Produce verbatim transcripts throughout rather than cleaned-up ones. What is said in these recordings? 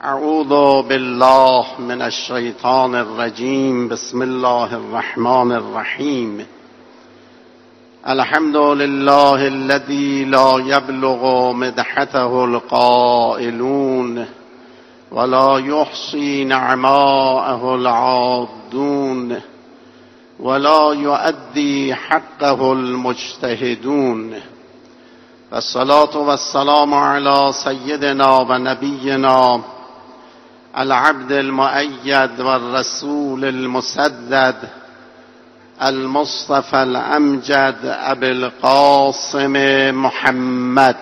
اعوذ بالله من الشیطان الرجیم. بسم الله الرحمن الرحیم. الحمد لله الذي لا يبلغ مدحته القائلون ولا يحصي نعماءه العادون ولا يؤدي حقه المجتهدون. والصلاة والسلام على سيدنا ونبينا العبد المؤيد والرسول المسدد المصطفى الأمجد أبي القاسم محمد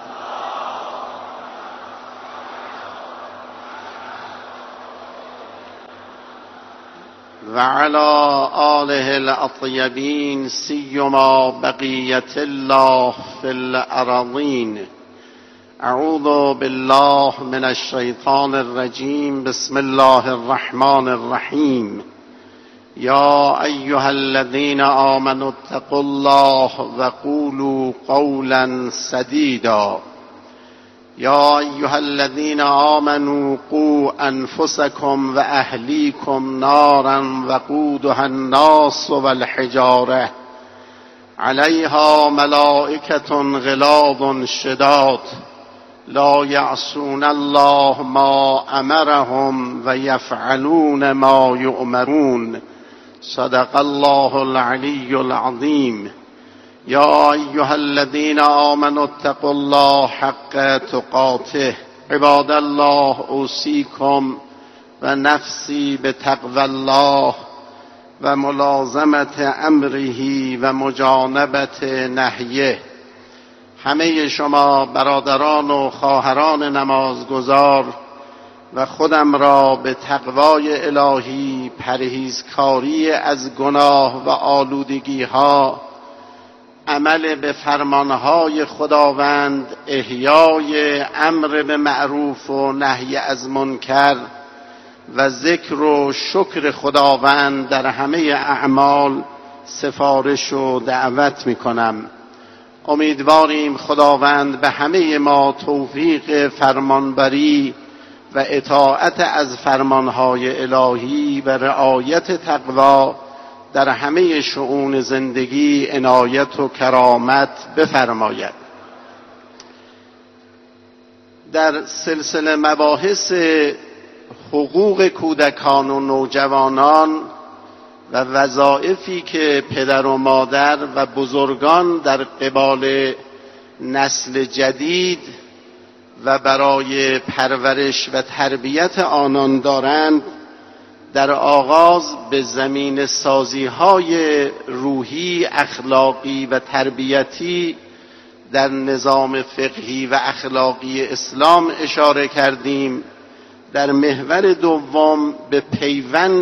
وعلى آله الأطيبين سيما بقية الله في الأراضين. أعوذ بالله من الشيطان الرجيم. بسم الله الرحمن الرحيم. يا أيها الذين آمنوا اتقوا الله وقولوا قولا سديدا. يا أيها الذين آمنوا قوا أنفسكم وأهليكم نارا وقودها الناس والحجارة عليها ملائكة غلاظ شداد لا يعصون الله ما أمرهم ويفعلون ما يؤمرون. صدق الله العلي العظيم. يا أيها الذين آمنوا اتقوا الله حق تقاته. عباد الله أوصيكم ونفسي بتقوى الله وملازمة أمره ومجانبة نهيه. همه شما برادران و خواهران نمازگزار و خودم را به تقوای الهی، پرهیزکاری از گناه و آلودگی ها، عمل به فرمانهای خداوند، احیای امر به معروف و نهی از منکر و ذکر و شکر خداوند در همه اعمال سفارش و دعوت می کنم. امیدواریم خداوند به همه ما توفیق فرمانبری و اطاعت از فرمانهای الهی و رعایت تقوا در همه شؤون زندگی عنایت و کرامت بفرماید. در سلسله مباحث حقوق کودکان و نوجوانان و وظایفی که پدر و مادر و بزرگان در قبال نسل جدید و برای پرورش و تربیت آنان دارند، در آغاز به زمین سازی های روحی، اخلاقی و تربیتی در نظام فقهی و اخلاقی اسلام اشاره کردیم. در محور دوم به پیوند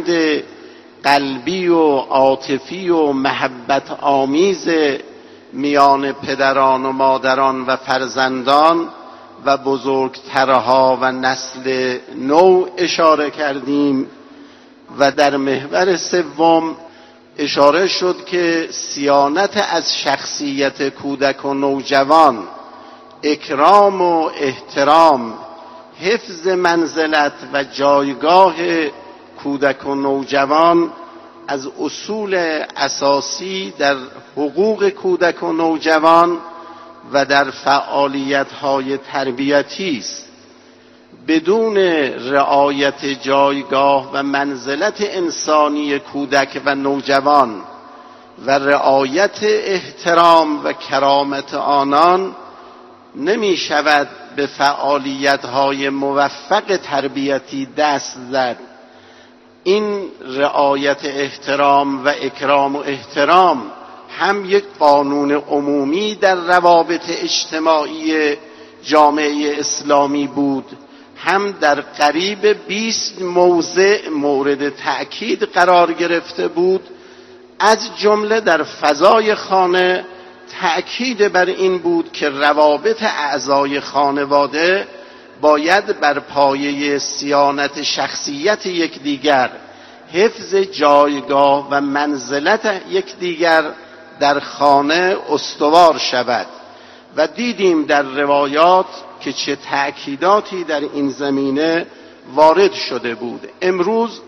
قلبی و عاطفی و محبت آمیز میان پدران و مادران و فرزندان و بزرگترها و نسل نو اشاره کردیم و در محور سوم اشاره شد که صیانت از شخصیت کودک و نوجوان، اکرام و احترام، حفظ منزلت و جایگاه کودک و نوجوان از اصول اساسی در حقوق کودک و نوجوان و در فعالیت‌های تربیتی است. بدون رعایت جایگاه و منزلت انسانی کودک و نوجوان و رعایت احترام و کرامت آنان نمی شود به فعالیت‌های موفق تربیتی دست زد. این رعایت احترام و اکرام و احترام هم یک قانون عمومی در روابط اجتماعی جامعه اسلامی بود، هم در قریب بیست موضع مورد تأکید قرار گرفته بود. از جمله در فضای خانه تأکید بر این بود که روابط اعضای خانواده باید بر پایه صیانت شخصیت یکدیگر، حفظ جایگاه و منزلت یکدیگر در خانه استوار شود. و دیدیم در روایات که چه تأکیداتی در این زمینه وارد شده بود. امروز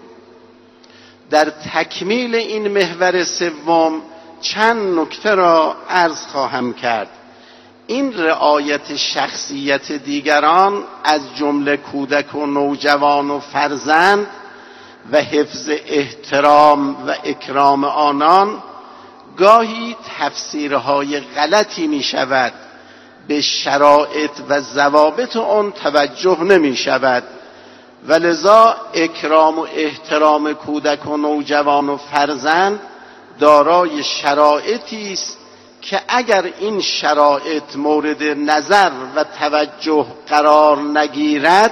در تکمیل این محور سوم چند نکته را عرض خواهم کرد. این رعایت شخصیت دیگران از جمله کودک و نوجوان و فرزند و حفظ احترام و اکرام آنان گاهی تفسیرهای غلطی می شود، به شرایط و ضوابط آن توجه نمی شود و لذا اکرام و احترام کودک و نوجوان و فرزند دارای شرایطی است که اگر این شرایط مورد نظر و توجه قرار نگیرد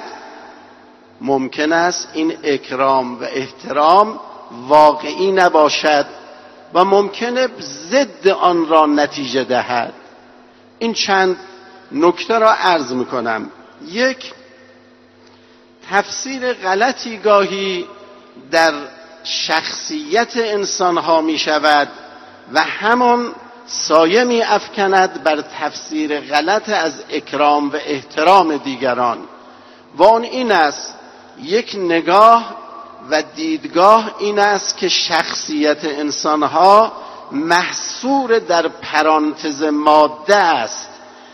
ممکن است این اکرام و احترام واقعی نباشد و ممکنه ضد آن را نتیجه دهد. این چند نکته را عرض میکنم. یک، تفسیر غلطی گاهی در شخصیت انسان ها می شود و همون سایه می افکند بر تفسیر غلط از اکرام و احترام دیگران و آن این است، یک نگاه و دیدگاه این است که شخصیت انسان ها محصور در پرانتز ماده است.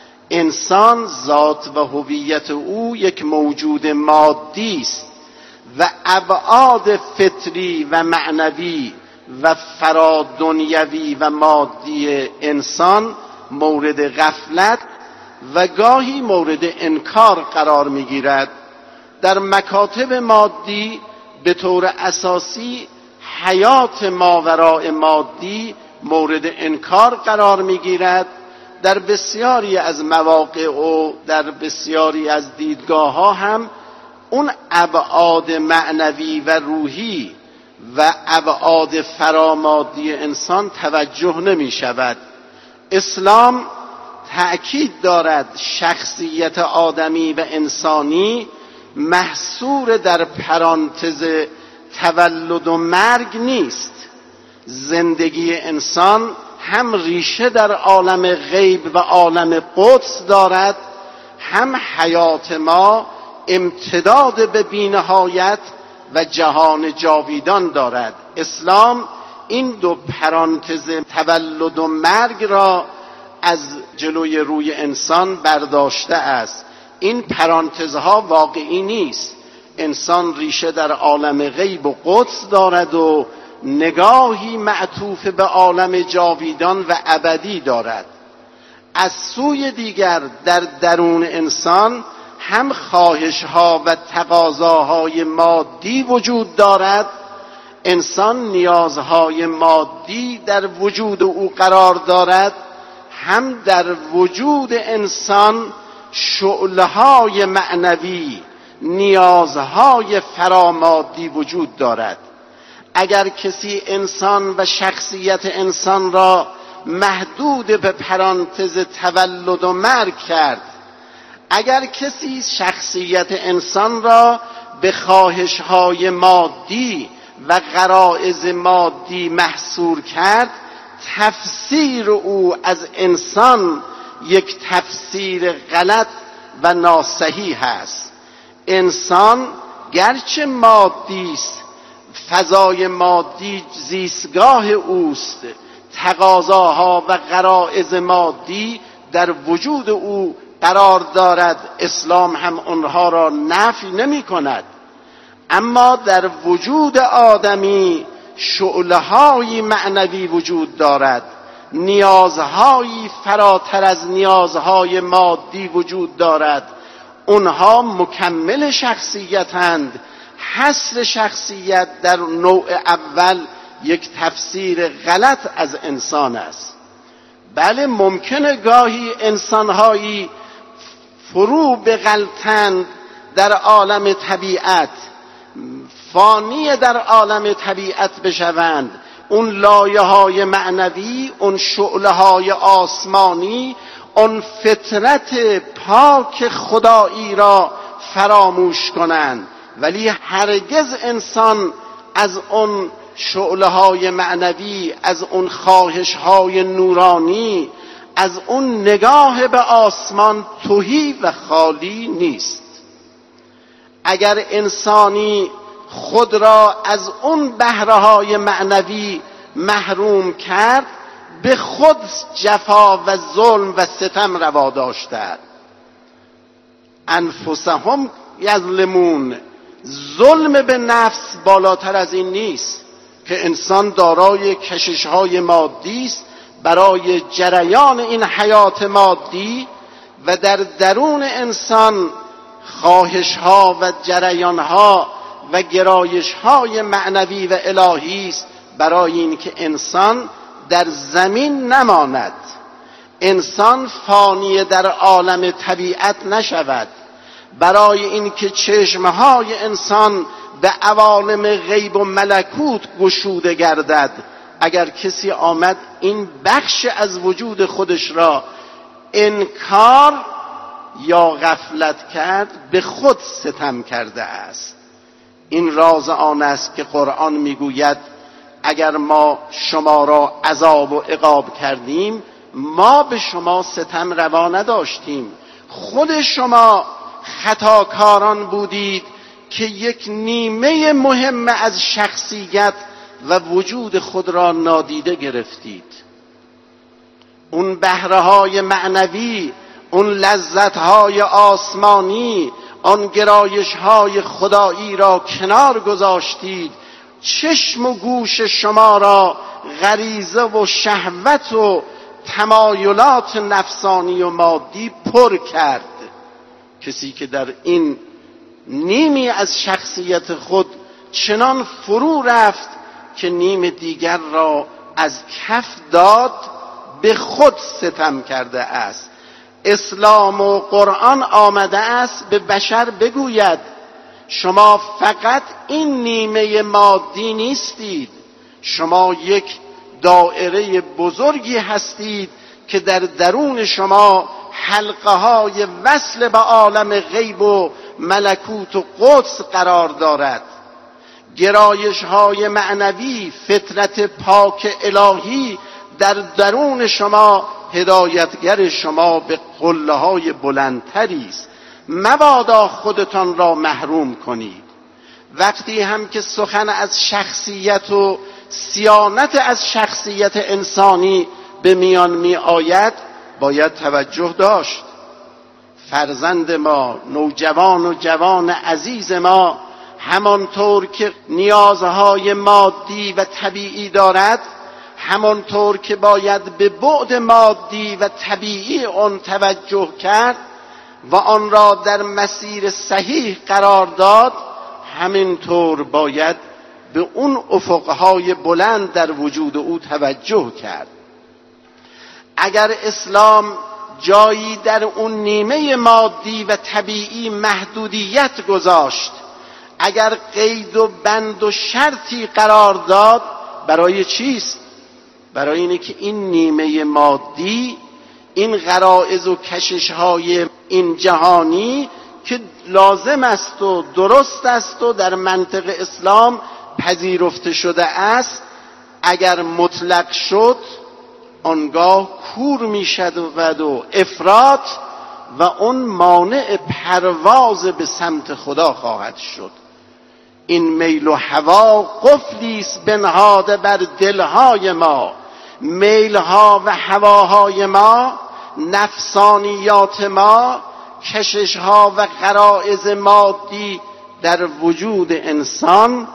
انسان ذات و هویت او یک موجود مادی است و ابعاد فطری و معنوی و فرادنیوی و مادی انسان مورد غفلت و گاهی مورد انکار قرار می‌گیرد. در مکاتب مادی به طور اساسی حیات ماوراء مادی مورد انکار قرار می‌گیرد. در بسیاری از مواقع و در بسیاری از دیدگاه ها هم اون ابعاد معنوی و روحی و ابعاد فرامادی انسان توجه نمی شود. اسلام تأکید دارد شخصیت آدمی و انسانی محصور در پرانتز تولد و مرگ نیست. زندگی انسان هم ریشه در عالم غیب و عالم قدس دارد، هم حیات ما امتداد به بی‌نهایت و جهان جاویدان دارد. اسلام این دو پرانتز تولد و مرگ را از جلوی روی انسان برداشته است. این پرانتزها واقعی نیست. انسان ریشه در عالم غیب و قدس دارد و نگاهی معطوف به عالم جاویدان و ابدی دارد. از سوی دیگر در درون انسان هم خواهش‌ها و تقاضاهای مادی وجود دارد. انسان نیازهای مادی در وجود او قرار دارد، هم در وجود انسان شعله‌های معنوی، نیازهای فرامادی وجود دارد. اگر کسی انسان و شخصیت انسان را محدود به پرانتز تولد و مرگ کرد، اگر کسی شخصیت انسان را به خواهش‌های مادی و غرایز مادی محصور کرد، تفسیر او از انسان یک تفسیر غلط و ناصحیح است. انسان گرچه مادی است، فضای مادی زیستگاه اوست، تقاضاها و غرایز مادی در وجود او قرار دارد. اسلام هم آنها را نفی نمی کند، اما در وجود آدمی شعله‌های معنوی وجود دارد، نیازهایی فراتر از نیازهای مادی وجود دارد. اونها مکمل شخصیتند. حصر شخصیت در نوع اول یک تفسیر غلط از انسان است. بله، ممکنه گاهی انسانهایی فرو بغلطند در عالم طبیعت، فانی در عالم طبیعت بشوند، اون لایه های معنوی، اون شعله های آسمانی، اون فطرت پاک خدایی را فراموش کنند، ولی هرگز انسان از اون شعله های معنوی، از اون خواهش های نورانی، از اون نگاه به آسمان تهی و خالی نیست. اگر انسانی خود را از اون بهره‌های معنوی محروم کرد، به خود جفا و ظلم و ستم روا داشتند. انفسهم یظلمون. ظلم به نفس بالاتر از این نیست که انسان دارای کشش‌های مادی است برای جریان این حیات مادی و در درون انسان خواهش‌ها و جریان‌ها و گرایش‌های معنوی و الهی است برای اینکه انسان در زمین نماند، انسان فانی در عالم طبیعت نشود، برای اینکه چشمهای انسان به عوالم غیب و ملکوت گشوده گردد. اگر کسی آمد این بخش از وجود خودش را انکار یا غفلت کرد، به خود ستم کرده است. این راز آن است که قرآن میگوید اگر ما شما را عذاب و عقاب کردیم، ما به شما ستم روا نداشتیم، خود شما خطاکاران بودید که یک نیمه مهم از شخصیت و وجود خود را نادیده گرفتید. اون بهره‌های معنوی، اون لذت‌های آسمانی، آن گرایش‌های خدایی را کنار گذاشتید، چشم و گوش شما را غریزه و شهوت و تمایلات نفسانی و مادی پر کرد. کسی که در این نیمی از شخصیت خود چنان فرو رفت که نیم دیگر را از کف داد، به خود ستم کرده است. اسلام و قرآن آمده است به بشر بگوید شما فقط این نیمه مادی نیستید، شما یک دایره بزرگی هستید که در درون شما حلقه های وصل به عالم غیب و ملکوت و قدس قرار دارد. گرایش های معنوی، فطرت پاک الهی در درون شما هدایتگر شما به قله های بلندتری است. مبادا خودتان را محروم کنید. وقتی هم که سخن از شخصیت و صیانت از شخصیت انسانی به میان می آید، باید توجه داشت. فرزند ما، نوجوان و جوان عزیز ما، همانطور که نیازهای مادی و طبیعی دارد، همانطور که باید به بعد مادی و طبیعی آن توجه کرد و آن را در مسیر صحیح قرار داد، همینطور باید به اون افقهای بلند در وجود او توجه کرد. اگر اسلام جایی در اون نیمه مادی و طبیعی محدودیت گذاشت، اگر قید و بند و شرطی قرار داد، برای چیست؟ برای اینه که این نیمه مادی، این غرایز و کشش‌های این جهانی که لازم است و درست است و در منطق اسلام پذیرفته شده است، اگر مطلق شد آنگاه کور می شود و افراط و اون مانع پرواز به سمت خدا خواهد شد. این میل و هوا قفلی است بنهاده بر دلهای ما. میلها و هواهای ما، نفسانیات ما، کششها و غرایز مادی در وجود انسان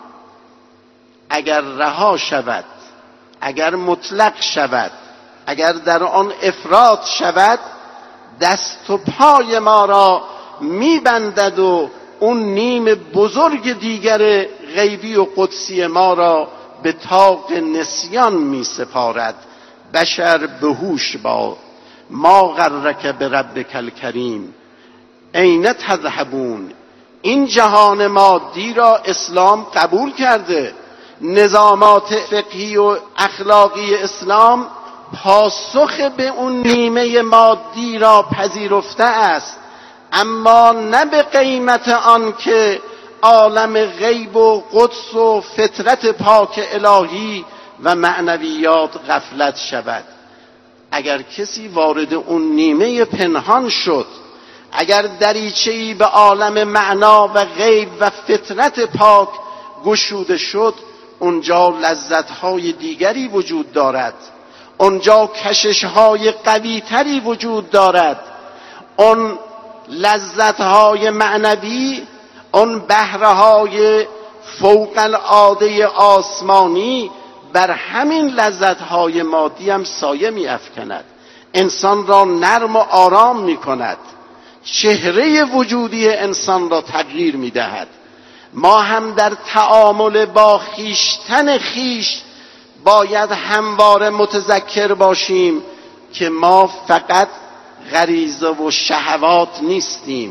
اگر رها شود، اگر مطلق شود، اگر در آن افراط شود، دست و پای ما را میبندد و اون نیم بزرگ دیگر غیبی و قدسی ما را به طاق نسیان می سپارد. بشر بهوش با، ما غرک بربک الکریم این تذهبون. این جهان مادی را اسلام قبول کرده. نظامات فقهی و اخلاقی اسلام پاسخ به اون نیمه مادی را پذیرفته است، اما نه به قیمت آن که عالم غیب و قدس و فطرت پاک الهی و معنویات غفلت شود. اگر کسی وارد اون نیمه پنهان شد، اگر دریچه‌ای به عالم معنا و غیب و فطرت پاک گشوده شد، اونجا لذت‌های دیگری وجود دارد، اونجا کشش‌های قوی‌تری وجود دارد. اون لذت‌های معنوی، اون بهره‌های فوق العاده آسمانی بر همین لذت‌های مادی هم سایه می‌افکند، انسان را نرم و آرام می‌کند، چهره وجودی انسان را تغییر می‌دهد. ما هم در تعامل با خویشتن خویش باید همواره متذکر باشیم که ما فقط غریزه و شهوات نیستیم،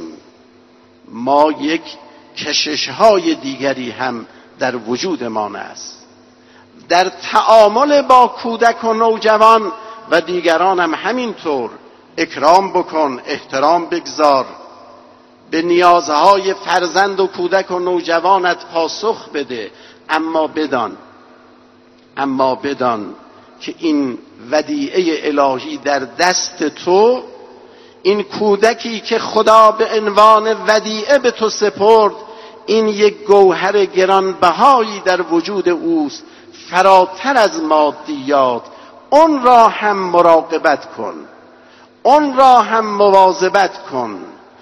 ما یک کشش‌های دیگری هم در وجودمان است. در تعامل با کودک و نوجوان و دیگران هم همینطور اکرام بکن، احترام بگذار، به نیازهای فرزند و کودک و نوجوانت پاسخ بده، اما بدان اما بدان که این ودیعه الهی در دست تو، این کودکی که خدا به عنوان ودیعه به تو سپرد، این یک گوهر گرانبهایی در وجود اوست، فراتر از مادیات. اون را هم مراقبت کن، اون را هم مواظبت کن،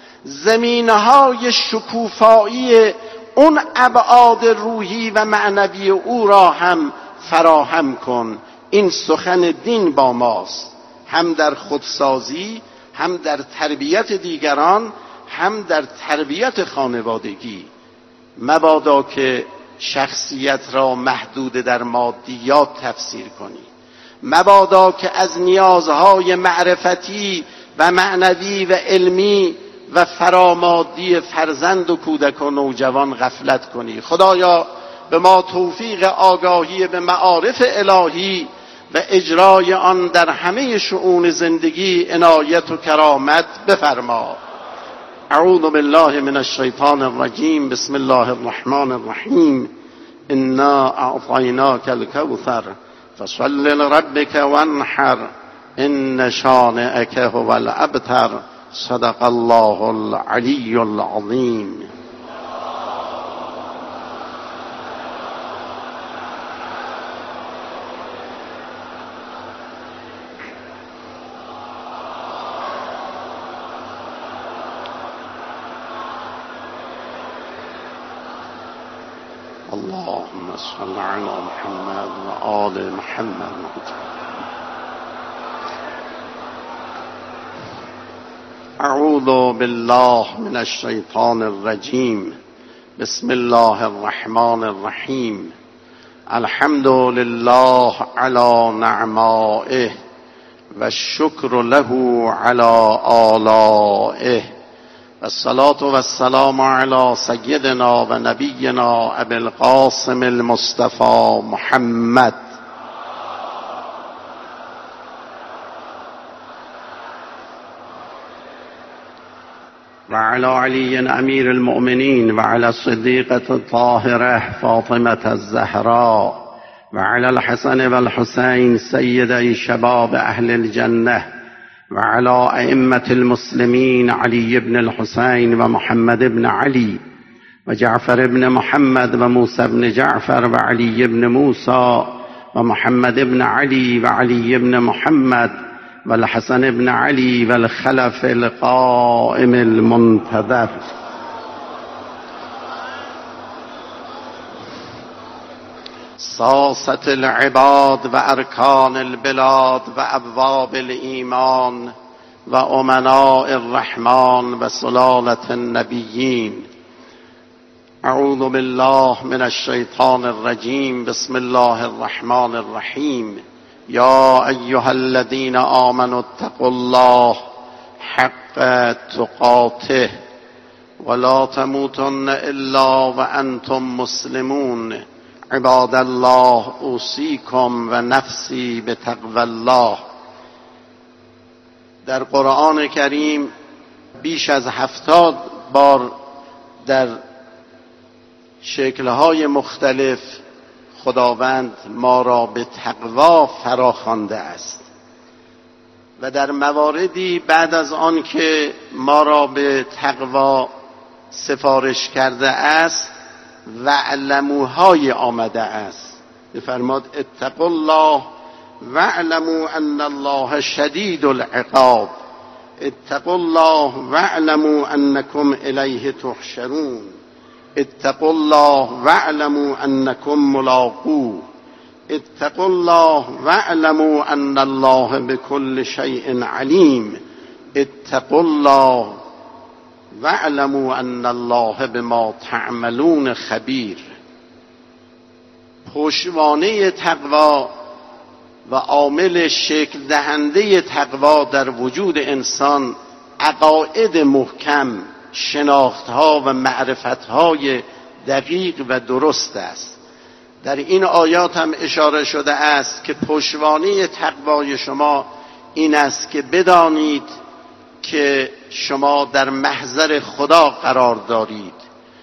زمینهای شکوفایی اون ابعاد روحی و معنوی او را هم فراهم کن. این سخن دین با ماست، هم در خودسازی، هم در تربیت دیگران، هم در تربیت خانوادگی. مبادا که شخصیت را محدود در مادیات تفسیر کنی، مبادا که از نیازهای معرفتی و معنوی و علمی و فرامادی فرزند و کودک و نوجوان غفلت کنی. خدایا به ما توفیق آگاهی به معارف الهی و اجرای آن در همه شؤون زندگی عنایت و کرامت بفرما. اعوذ بالله من الشیطان الرجیم. بسم الله الرحمن الرحیم. انا اعطیناک الکوثر فصل لربک وانحر ان شانئک هو الابتر. صدق الله العلی العظیم. اللهم صل على محمد و آل محمد. اعوذ بالله من الشیطان الرجیم. بسم الله الرحمن الرحیم. الحمد لله على نعمائه و الشکر له على آلائه و الصلاة و السلام علی سیدنا و نبینا ابی القاسم المصطفى محمد. و علی علی امیر المؤمنین و علی الصدیقة الطاهرة فاطمة الزهراء و علی الحسن و الحسین سیدی شباب اهل الجنة و علی ائمة المسلمین علی بن الحسین و محمد بن علی و جعفر بن محمد و موسی بن جعفر و علی بن موسی و محمد بن علی و علی بن محمد و الحسن بن علی و الخلف القائم المنتظر. ساسة العباد و ارکان البلاد و ابواب الایمان و امناء الرحمن و سلالة النبیین. اعوذ بالله من الشیطان الرجیم. بسم الله الرحمن الرحیم. یا ایها الذین آمنوا اتقوا الله حق تقاته ولا تموتن الا وانتم مسلمون. عباد الله اوصیکم و نفسی بتقوی الله. در قرآن کریم بیش از هفتاد بار در شکل‌های مختلف خداوند ما را به تقوا فراخوانده است و در مواردی بعد از آن که ما را به تقوا سفارش کرده است واعلموهای آمده است. بفرماد اتقوا الله واعلموا ان الله شدید العقاب، اتقوا الله واعلموا انکم الیه تحشرون، اتقوا الله واعلموا انکم ملاقوه، اتقوا الله واعلموا ان الله بكل شيء علیم، اتقوا الله واعلموا ان الله بما تعملون خبیر. پشتوانه تقوا و عامل شکل دهنده تقوا در وجود انسان عقاید محکم، شناختها و معرفتهای دقیق و درست است. در این آیات هم اشاره شده است که پشتوانه تقوای شما این است که بدانید که شما در محضر خدا قرار دارید،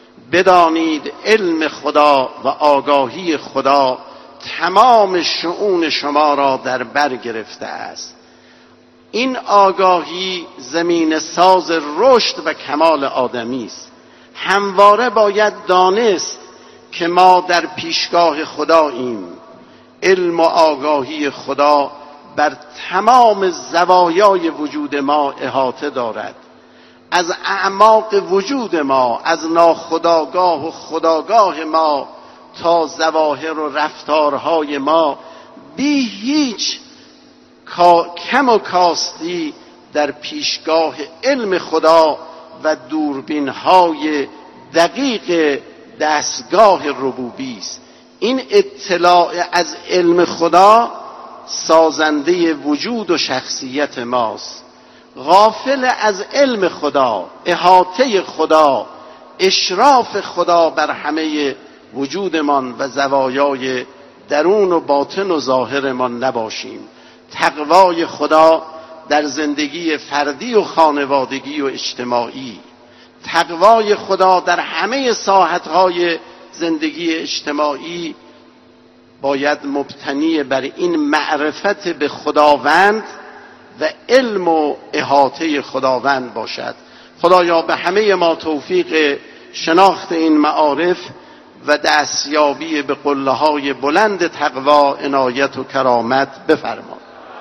بدانید علم خدا و آگاهی خدا تمام شؤون شما را در بر گرفته است. این آگاهی زمین ساز رشد و کمال آدمی است. همواره باید دانست که ما در پیشگاه خداییم. علم و آگاهی خدا بر تمام زوایای وجود ما احاطه دارد، از اعماق وجود ما، از ناخودآگاه و خودآگاه ما تا ظواهر و رفتارهای ما، بی هیچ کم و کاستی در پیشگاه علم خدا و دوربین‌های دقیق دستگاه ربوبی است. این اطلاع از علم خدا سازنده وجود و شخصیت ماست. غافل از علم خدا، احاطه خدا، اشراف خدا بر همه وجودمان و زوایای درون و باطن و ظاهرمان نباشیم. تقوای خدا در زندگی فردی و خانوادگی و اجتماعی، تقوای خدا در همه ساحتهای زندگی اجتماعی باید مبتنی بر این معرفت به خداوند و علم و احاطه خداوند باشد. خدایا به همه ما توفیق شناخت این معارف و دستیابی به قله‌های بلند تقوا عنایت و کرامت بفرما.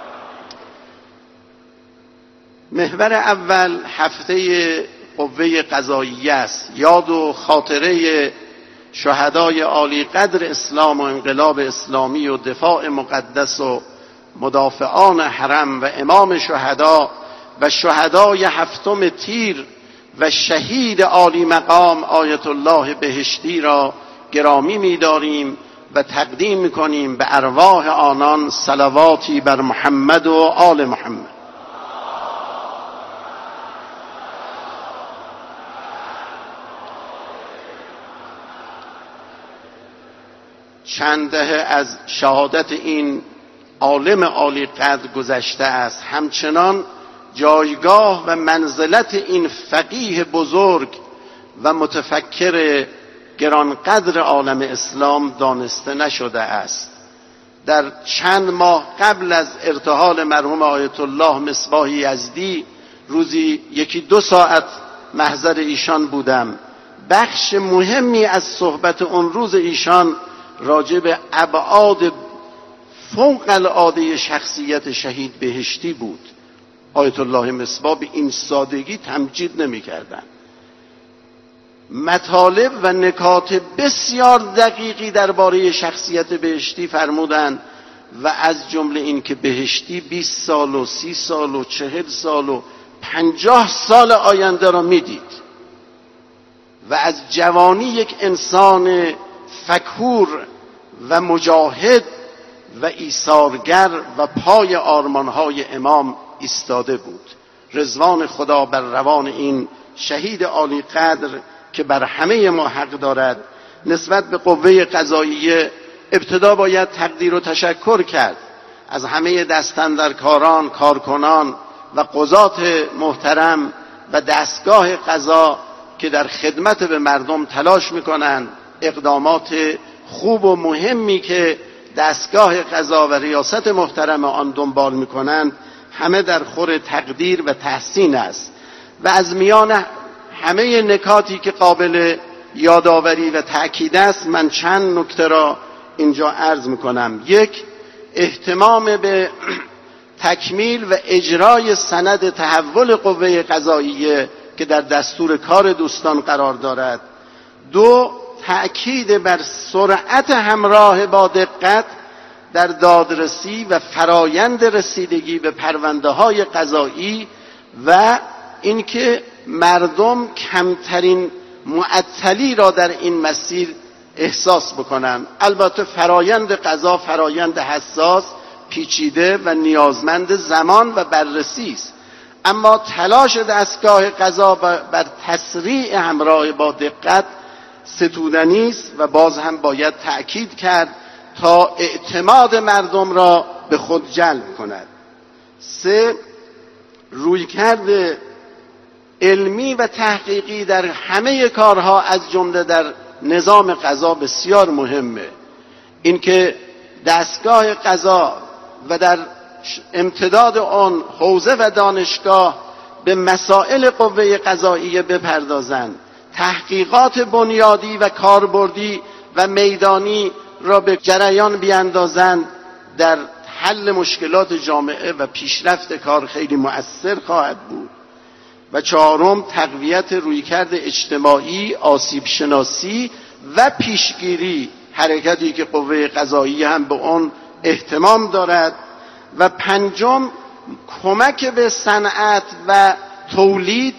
محور اول هفته قوه قضاییه است. یاد و خاطره شهدای عالی قدر اسلام و انقلاب اسلامی و دفاع مقدس و مدافعان حرم و امام شهدا و شهدای هفتم تیر و شهید عالی مقام آیت الله بهشتی را گرامی می‌داریم و تقدیم می‌کنیم به ارواح آنان صلواتی بر محمد و آل محمد. چند دهه از شهادت این عالم عالی قدر گذشته است، همچنان جایگاه و منزلت این فقیه بزرگ و متفکر گرانقدر عالم اسلام دانسته نشده است. در چند ماه قبل از ارتحال مرحوم آیت الله مصباح یزدی روزی یکی دو ساعت محضر ایشان بودم. بخش مهمی از صحبت اون روز ایشان راجع به ابعاد فوق العاده شخصیت شهید بهشتی بود. آیت الله مصباح به این سادگی تمجید نمی کردن. مطالب و نکات بسیار دقیقی درباره شخصیت بهشتی فرمودند و از جمله این که بهشتی بیست سال و سی سال و چهل سال و پنجاه سال آینده را میدید و از جوانی یک انسان فکور و مجاهد و ایثارگر و پای آرمانهای امام ایستاده بود. رضوان خدا بر روان این شهید عالی قدر که بر همه ما حق دارد. نسبت به قوه قضاییه ابتدا باید تقدیر و تشکر کرد از همه دستاندرکاران، کارکنان و قضات محترم و دستگاه قضا که در خدمت به مردم تلاش میکنند. اقدامات خوب و مهمی که دستگاه قضا و ریاست محترم آن دنبال میکنند همه در خور تقدیر و تحسین است. و از میان همه نکاتی که قابل یادآوری و تأکید است، من چند نکته را اینجا عرض میکنم. یک، اهتمام به تکمیل و اجرای سند تحول قوه قضاییه که در دستور کار دوستان قرار دارد. دو، تأکید بر سرعت همراه با دقت در دادرسی و فرایند رسیدگی به پرونده های قضایی و اینکه مردم کمترین معطلی را در این مسیر احساس بکنند. البته فرایند قضا فرایند حساس، پیچیده و نیازمند زمان و بررسی است، اما تلاش دستگاه قضا بر تسریع همراه با دقت ستودنی است و باز هم باید تأکید کرد تا اعتماد مردم را به خود جلب کند. سه، رویکرد علمی و تحقیقی در همه کارها از جمله در نظام قضا بسیار مهمه. اینکه دستگاه قضا و در امتداد آن حوزه و دانشگاه به مسائل قوه قضاییه بپردازند، تحقیقات بنیادی و کاربردی و میدانی را به جریان بیاندازند، در حل مشکلات جامعه و پیشرفت کار خیلی مؤثر خواهد بود. و چهارم، تقویت رویکرد اجتماعی، آسیب شناسی و پیشگیری، حرکتی که قوه قضاییه هم به آن اهتمام دارد. و پنجم، کمک به صنعت و تولید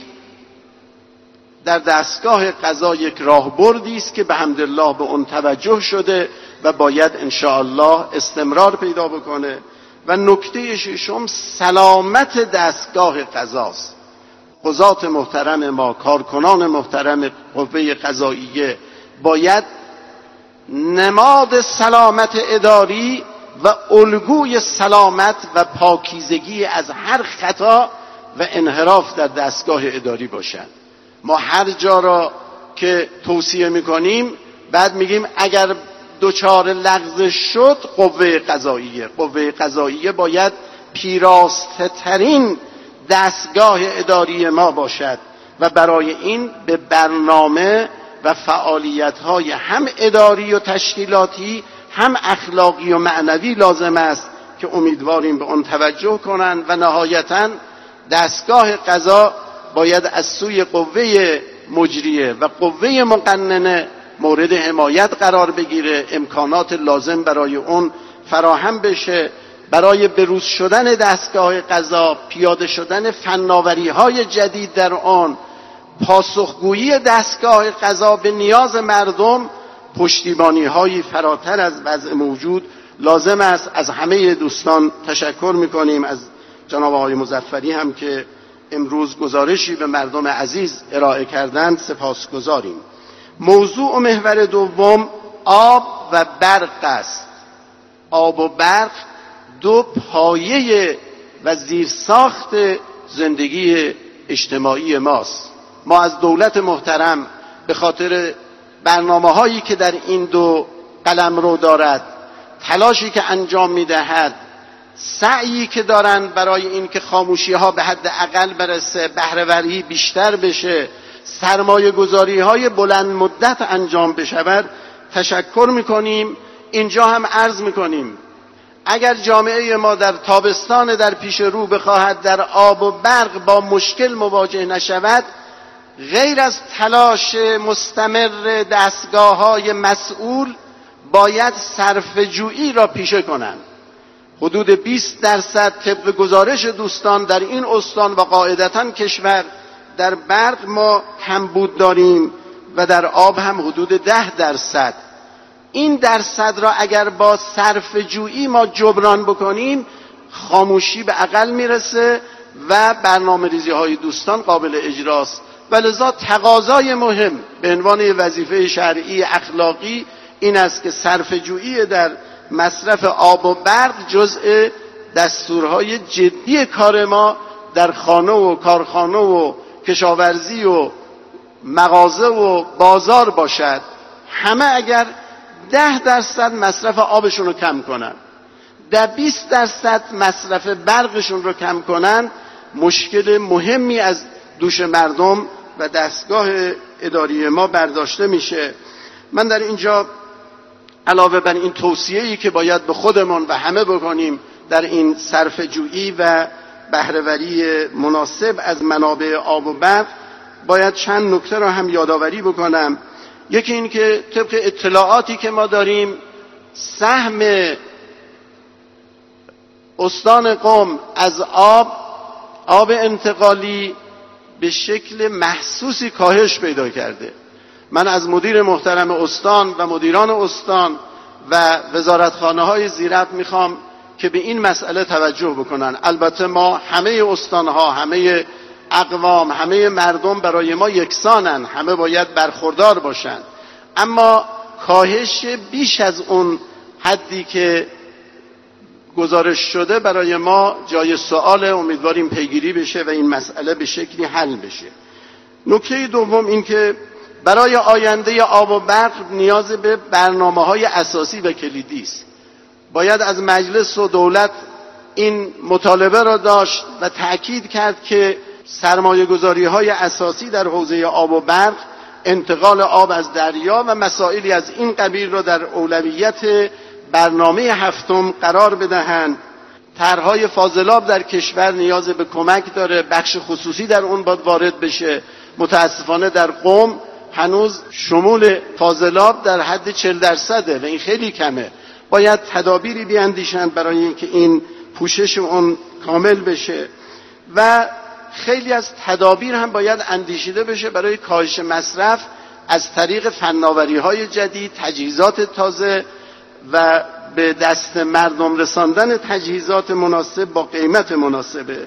در دستگاه قضا یک راهبردی است که به حمدالله به اون توجه شده و باید ان شاء الله استمرار پیدا بکنه. و نکته ششم، سلامت دستگاه قضاست. قضات محترم ما، کارکنان محترم قوه قضاییه باید نماد سلامت اداری و الگوی سلامت و پاکیزگی از هر خطا و انحراف در دستگاه اداری باشند. ما هر جا را که توصیه میکنیم بعد میگیم اگر دچار لغزش شد قوه قضاییه. قوه قضاییه باید پیراسته ترین دستگاه اداری ما باشد و برای این به برنامه و فعالیت‌های هم اداری و تشکیلاتی هم اخلاقی و معنوی لازم است که امیدواریم به آن توجه کنند. و نهایتاً دستگاه قضا باید از سوی قوه مجریه و قوه مقننه مورد حمایت قرار بگیره، امکانات لازم برای اون فراهم بشه، برای بروز شدن دستگاه قضا، پیاده شدن فناوری‌های جدید در آن، پاسخگویی دستگاه قضا به نیاز مردم، پشتیبانی‌های فراتر از وضع موجود لازم است. از همه دوستان تشکر می‌کنیم، از جناب آقای مظفری هم که امروز گزارشی به مردم عزیز ارائه کردند سپاسگزاریم. موضوع و محور دوم آب و برق است. آب و برق دو پایه و زیرساخت زندگی اجتماعی ماست. ما از دولت محترم به خاطر برنامه هایی که در این دو قلمرو دارد، تلاشی که انجام میدهد، سعی که دارند برای این که خاموشی ها به حد اقل برسه، بهره‌وری بیشتر بشه، سرمایه گذاری های بلند مدت انجام بشود، تشکر میکنیم. اینجا هم عرض میکنیم اگر جامعه ما در تابستان در پیش رو بخواهد در آب و برق با مشکل مواجه نشود، غیر از تلاش مستمر دستگاه های مسئول باید صرفه‌جویی را پیشه کنند. حدود بیست درصد طبق گزارش دوستان در این استان و قاعدتاً کشور در برق ما کمبود داریم و در آب هم حدود ده درصد. این درصد را اگر با صرفه‌جویی ما جبران بکنیم خاموشی به اقل میرسه و برنامه ریزی های دوستان قابل اجراست. ولذا تقاضای مهم به عنوان وظیفه شرعی اخلاقی این است که صرفه‌جویی در مصرف آب و برق جزء دستورهای جدی کار ما در خانه و کارخانه و کشاورزی و مغازه و بازار باشد. همه اگر ده درصد مصرف آبشون رو کم کنن، در بیست درصد مصرف برقشون رو کم کنن، مشکل مهمی از دوش مردم و دستگاه اداری ما برداشته میشه. من در اینجا علاوه بر این توصیه‌ای که باید به خودمون و همه بکنیم در این صرفه جویی و بهره‌وری مناسب از منابع آب و برق، باید چند نکته را هم یادآوری بکنم. یکی این که طبق اطلاعاتی که ما داریم، سهم استان قم از آب آب انتقالی به شکل محسوسی کاهش پیدا کرده. من از مدیر محترم استان و مدیران استان و وزارتخانه‌های زیربط میخوام که به این مسئله توجه بکنن. البته ما همه استانها، همه اقوام، همه مردم برای ما یکسانن، همه باید برخوردار باشند، اما کاهش بیش از اون حدی که گزارش شده برای ما جای سؤال. امیدواریم پیگیری بشه و این مسئله به شکلی حل بشه. نکته دوم این که برای آینده آب و برق نیاز به برنامه‌های اساسی و کلیدی است. باید از مجلس و دولت این مطالبه را داشت و تأکید کرد که سرمایه‌گذاری‌های اساسی در حوزه آب و برق، انتقال آب از دریا و مسائلی از این قبیل را در اولویت برنامه هفتم قرار بدهند. طرح‌های فاضلاب در کشور نیاز به کمک داره، بخش خصوصی در اون باید وارد بشه. متاسفانه در قم هنوز شمول فاضلاب در حد چهل درصده و این خیلی کمه. باید تدابیری بیاندیشند برای اینکه این پوشش اون کامل بشه و خیلی از تدابیر هم باید اندیشیده بشه برای کاهش مصرف از طریق فناوری‌های جدید، تجهیزات تازه و به دست مردم رساندن تجهیزات مناسب با قیمت مناسبه.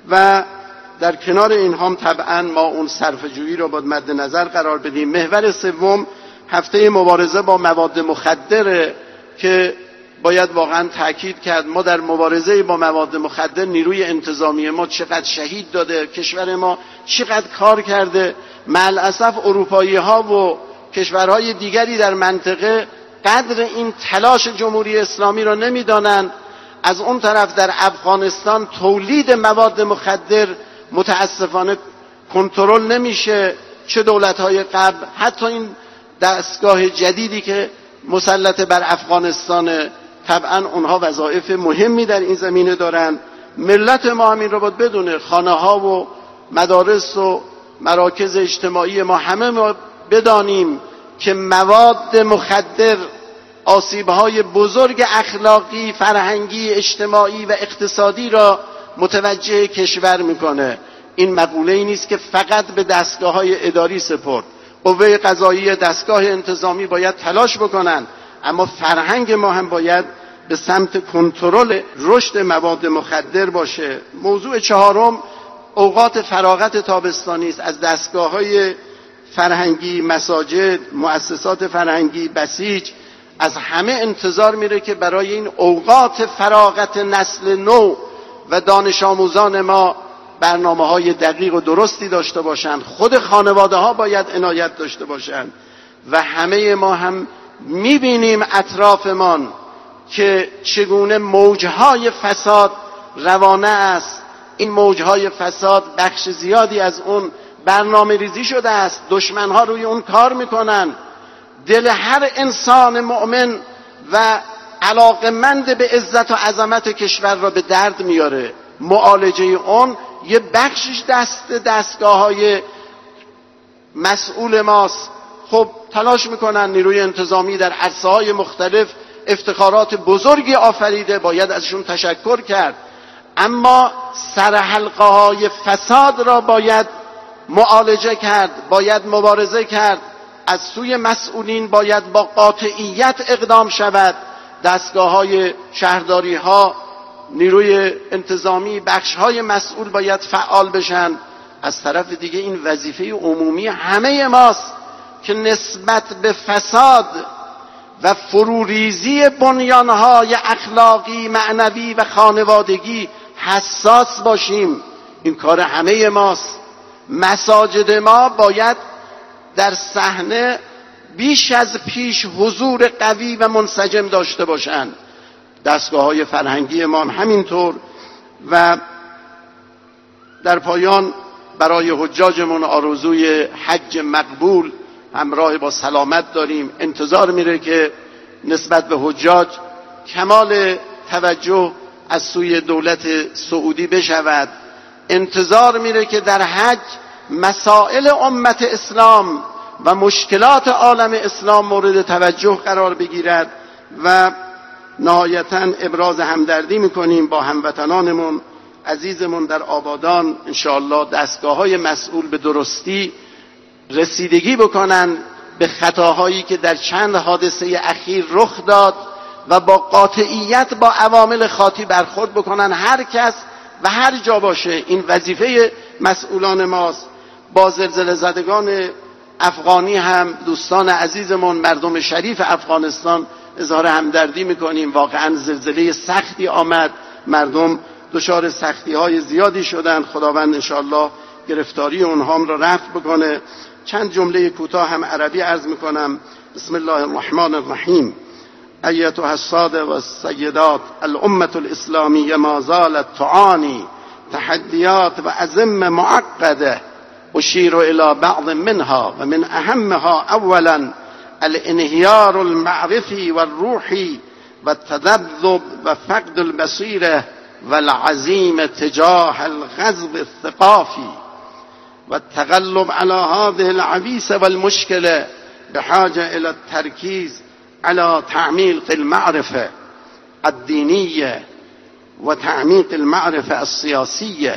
و در کنار این هم طبعا ما اون صرفه‌جویی رو باید مد نظر قرار بدیم. محور سوم هفته مبارزه با مواد مخدره که باید واقعا تأکید کرد ما در مبارزه با مواد مخدر نیروی انتظامی ما چقدر شهید داده، کشور ما چقدر کار کرده. مع اروپایی ها و کشورهای دیگری در منطقه قدر این تلاش جمهوری اسلامی را نمیدانند. از اون طرف در افغانستان تولید مواد مخدر متاسفانه کنترل نمیشه، چه دولت‌های قبل، حتی این دستگاه جدیدی که مسلط بر افغانستان، طبعا اونها وظایف مهمی در این زمینه دارن. ملت ما همین رو باید بدونه، خانه ها و مدارس و مراکز اجتماعی ما همه ما بدانیم که مواد مخدر آسیب‌های بزرگ اخلاقی، فرهنگی، اجتماعی و اقتصادی را متوجه کشور میکنه. این مقوله‌ای نیست که فقط به دستگاه‌های اداری سپرد. قوه قضاییه، دستگاه انتظامی باید تلاش بکنن، اما فرهنگ ما هم باید به سمت کنترل رشد مواد مخدر باشه. موضوع چهارم اوقات فراغت تابستانی است. از دستگاه‌های فرهنگی، مساجد، مؤسسات فرهنگی، بسیج از همه انتظار میره که برای این اوقات فراغت نسل نو و دانش آموزان ما برنامه‌های دقیق و درستی داشته باشند. خود خانواده ها باید عنایت داشته باشند و همه ما هم میبینیم اطرافمان که چگونه موجهای فساد روانه است. این موجهای فساد بخش زیادی از اون برنامه ریزی شده است، دشمنها روی اون کار میکنن. دل هر انسان مؤمن و علاقمند به عزت و عظمت کشور را به درد میاره. معالجه اون یه بخشش دست دستگاه‌های مسئول ماست. خب تلاش میکنن، نیروی انتظامی در عرصه‌های مختلف افتخارات بزرگی آفریده، باید ازشون تشکر کرد، اما سرحلقه‌های فساد را باید معالجه کرد، باید مبارزه کرد. از سوی مسئولین باید با قاطعیت اقدام شود. دستگاه‌های شهرداری‌ها، نیروی انتظامی، بخش‌های مسئول باید فعال بشن. از طرف دیگه این وظیفه عمومی همه ماست که نسبت به فساد و فروریزی بنیان‌های اخلاقی، معنوی و خانوادگی حساس باشیم. این کار همه ماست. مساجد ما باید در صحنه بیش از پیش حضور قوی و منسجم داشته باشند. دستگاه‌های فرهنگی ما همینطور. و در پایان برای حجاجمون آرزوی حج مقبول همراه با سلامت داریم. انتظار میره که نسبت به حجاج کمال توجه از سوی دولت سعودی بشود. انتظار میره که در حج مسائل امت اسلام و مشکلات عالم اسلام مورد توجه قرار بگیرد. و نهایتاً ابراز همدردی میکنیم با هموطنانمون عزیزمون در آبادان. انشاءالله دستگاه‌های مسئول به درستی رسیدگی بکنن به خطاهایی که در چند حادثه اخیر رخ داد و با قاطعیت با عوامل خاطی برخورد بکنن. هر کس و هر جا باشه این وظیفه مسئولان ماست. با زلزله زدگان افغانی هم دوستان عزیزمون مردم شریف افغانستان اظهار همدردی میکنیم. واقعا زلزله سختی آمد، مردم دچار سختی های زیادی شدن. خداوند انشاءالله گرفتاری اونها را رفع بکنه. چند جمله کوتاه هم عربی عرض میکنم. بسم الله الرحمن الرحیم. ایتها الساده و السیدات، الامة الاسلامیه ما زالت تعانی تحدیات و عزم معقده اشیر الى بعض منها و من اهمها اولا الانهیار المعرفی والروحی والتذبذب و فقد البصیره والعزيمة تجاه الغزو الثقافي والتغلب على هذه العويصة والمشكلة بحاجة إلى التركيز على تعميق المعرفة الدينية وتعميق المعرفة السياسية.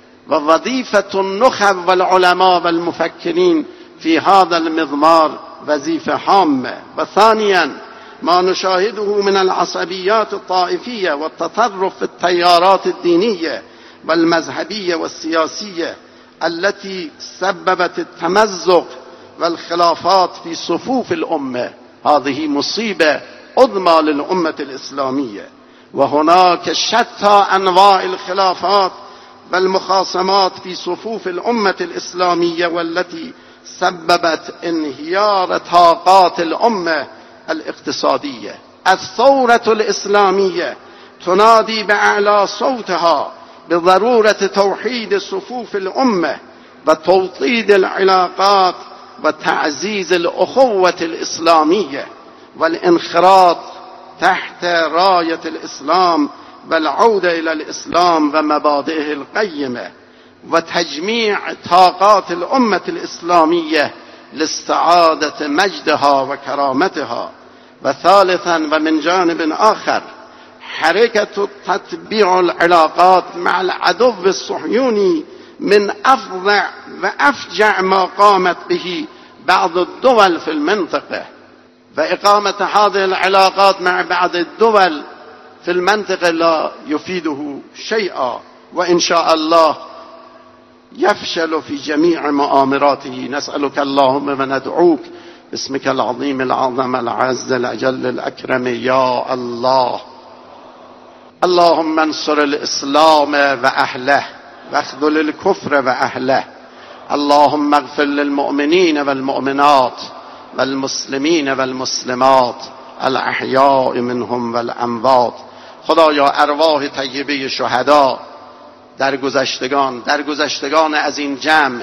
ووظيفة النخب والعلماء والمفكرين في هذا المضمار وظيفة هامة. وثانيا ما نشاهده من العصبيات الطائفية والتطرف في التيارات الدينية والمذهبية والسياسية التي سببت التمزق والخلافات في صفوف الأمة، هذه مصيبة عظمى للأمة الإسلامية. وهناك شتى أنواع الخلافات والمخاصمات في صفوف الأمة الإسلامية والتي سببت انهيار طاقات الأمة الاقتصادية. الثورة الإسلامية تنادي بأعلى صوتها بضرورة توحيد صفوف الأمة وتوطيد العلاقات وتعزيز الأخوة الإسلامية والانخراط تحت راية الإسلام والعودة إلى الإسلام ومبادئه القيمة وتجميع طاقات الأمة الإسلامية لاستعادة مجدها وكرامتها. وثالثا ومن جانب آخر حركة تطبيع العلاقات مع العدو الصهيوني من أفظع وأفجع ما قامت به بعض الدول في المنطقة. وإقامة هذه العلاقات مع بعض الدول في المنطقة لا يفيده شيئا، وإن شاء الله يفشل في جميع مؤامراته. نسألك اللهم وندعوك باسمك العظيم العظم العز الأجل الأكرم يا الله. اللهم انصر الإسلام وأهله واخذل الكفر وأهله. اللهم اغفر للمؤمنين والمؤمنات والمسلمين والمسلمات الأحياء منهم والأموات. خدایا ارواح طیبه شهدا در گذشتگان در گذشتگان از این جمع،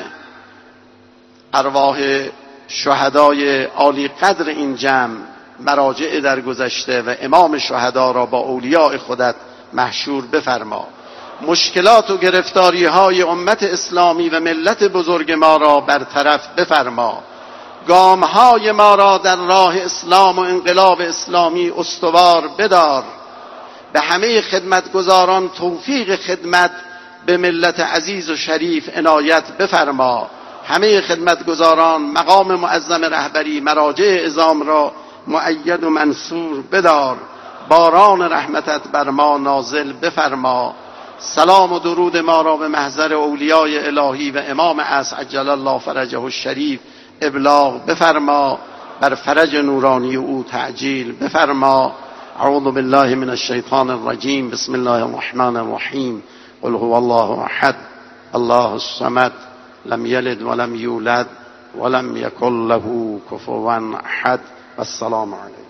ارواح شهدای عالی قدر این جمع، مراجع در گذشته و امام شهدا را با اولیاء خودت محشور بفرما. مشکلات و گرفتاری های امت اسلامی و ملت بزرگ ما را برطرف بفرما. گام های ما را در راه اسلام و انقلاب اسلامی استوار بدار. به همه خدمتگزاران توفیق خدمت به ملت عزیز و شریف عنایت بفرما. همه خدمتگزاران مقام معظم رهبری مراجع عظام را مؤید و منصور بدار. باران رحمتت بر ما نازل بفرما. سلام و درود ما را به محضر اولیای الهی و امام عصر عجل الله فرجه الشریف ابلاغ بفرما. بر فرج نورانی او تعجیل بفرما. اعوذ بالله من الشیطان الرجیم. بسم الله الرحمن الرحیم. قل هو الله احد الله الصمد لم یلد ولم یولد ولم یکن له کفوا احد. السلام علیکم.